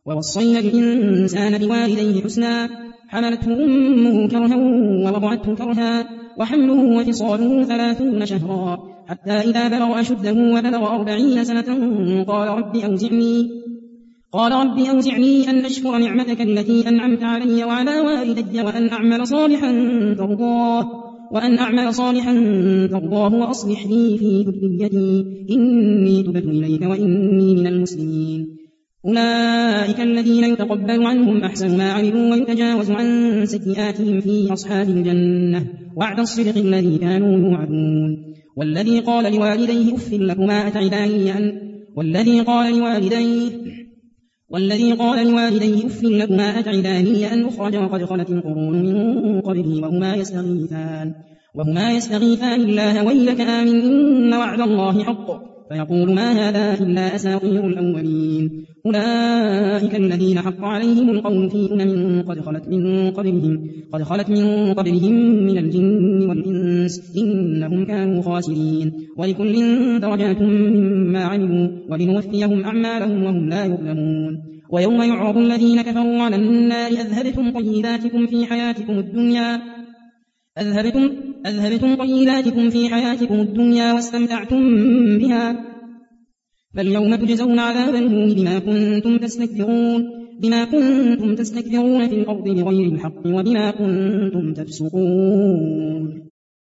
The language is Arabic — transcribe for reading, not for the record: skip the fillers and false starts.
ووصينا الإنسان بوالديه حسنا حملته أمه كرها ووضعته كرها وحمله وفصاله 30 شهرا حتى إذا بلغ أشده وبلغ 40 سنة قال رب أوزعني أن أشكر نعمتك التي أنعمت علي وعلى والدي وأن أعمل صالحا ترضاه وأصلح لي في ذريتي إني تبت إليك وإني من المسلمين. أولئك الذين يتقبل عنهم أحسن ما عملوا ويتجاوز عن سيئاتهم في أصحاب الجنة وعد الصدق الذي كانوا يوعدون. والذي قال لوالديه أف لكما أتعداني أن أخرج وقد خلت القرون من قبلي وهما يستغيثان الله ويلك آمن إن وعد الله حق فيقول ما هذا إلا أساطير الأولين. أولئك الذين حق عليهم القول في قد خلت من قبلهم من الجن والإنس إنهم كانوا خاسرين. ولكل درجات مما عملوا ولنوفيهم أعمالهم وهم لا يظلمون. ويوم يعرض الذين كفروا على النار أذهبتم طيباتكم في حياتكم الدنيا واستمتعتم بها فاليوم تجزون عذاب الهون بما كنتم تستكبرون في الأرض بغير الحق وبما كنتم تفسقون.